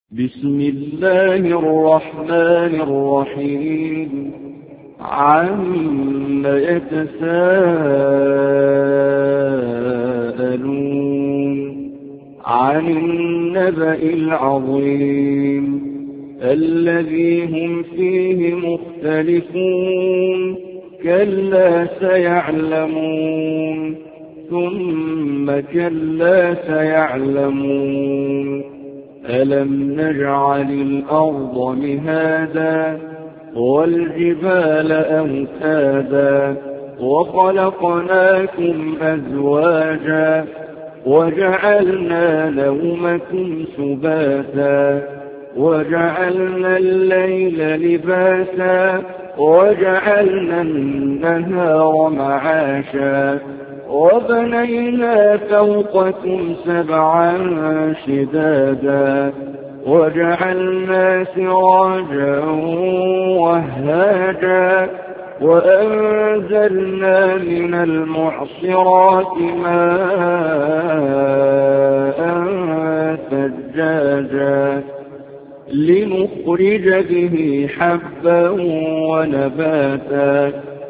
بسم الله الرحمن الرحيم. عم يتساءلون عن النبأ العظيم الذي هم فيه مختلفون كلا سيعلمون ثم كلا سيعلمون ألم نجعل الأرض مهادا والجبال أوتادا وخلقناكم أزواجا وجعلنا نومكم سباتا وجعلنا الليل لباسا وجعلنا النهار معاشا وبنينا فوقكم سبعا شدادا وجعلنا سراجا وهاجا وأنزلنا من المعصرات ماء ثجاجا لنخرج به حبا ونباتا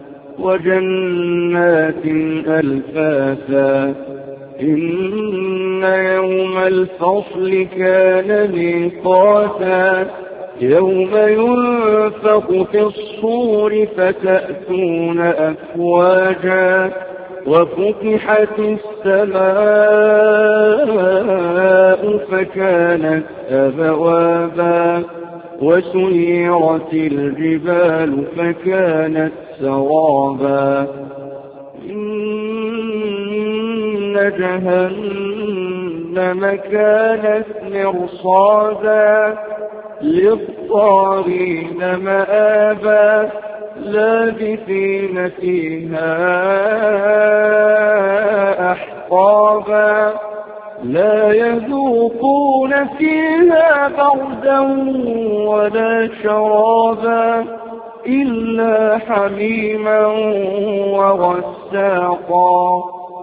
وجنات ألفافا إن يوم الفصل كان ميقاتا يوم ينفخ في الصور فتأتون أفواجا وفتحت السماء فكانت أبوابا وسيرت الجبال فكانت سرابا إن جهنم كانت مرصادا للطاغين مآبا لابثين فيها أحقابا لا يذوقون فيها بردا ولا شرابا إلا حميما وغساقا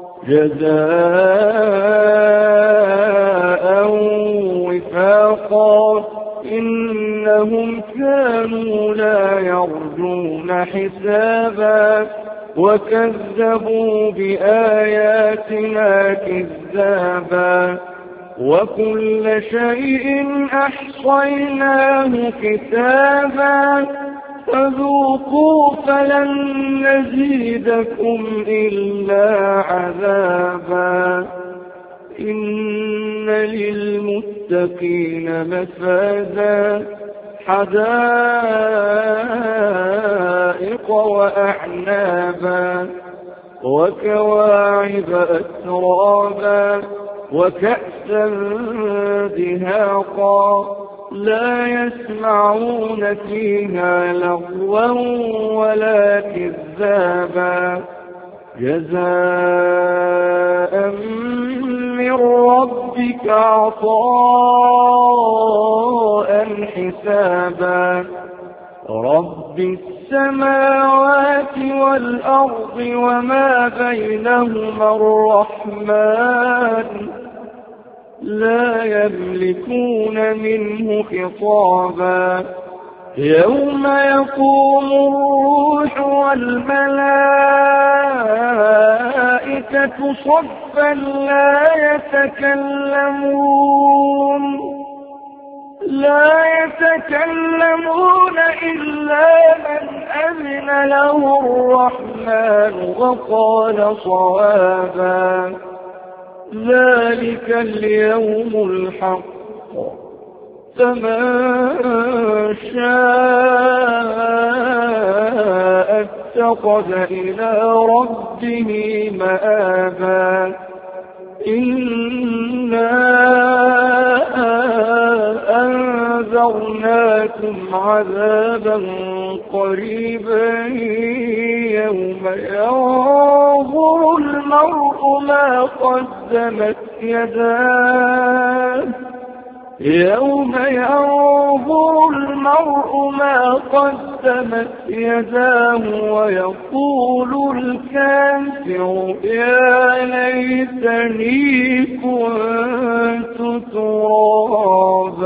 جزاء وفاقا إنهم كانوا لا يرجون حسابا وكذبوا بآياتنا كذابا وكل شيء أحصيناه كتابا فذوقوا فلن نزيدكم إلا عذابا إن للمتقين مفازا حدائق وأعنابا وكواعب أترابا وكأسا دهاقا لا يسمعون فيها لغوا ولا كذابا جزاء من ربك عطاء حسابا رب السماوات والأرض وما بينهما الرحمن لا يملكون منه خطابا يوم يقوم الروح والملائكة صفا لا يتكلمون إلا من أذن له الرحمن وقال صوابا ذلك اليوم الحق فمن شاء اتخذ إلى ربه مآبا إنا أنذرناكم عذابا قريبا يوم ينظر المرء ما قدمت يداه يوم ينظر المرء ما قدمت يداه ويقول الكافر يا ليتني كنت ترابا.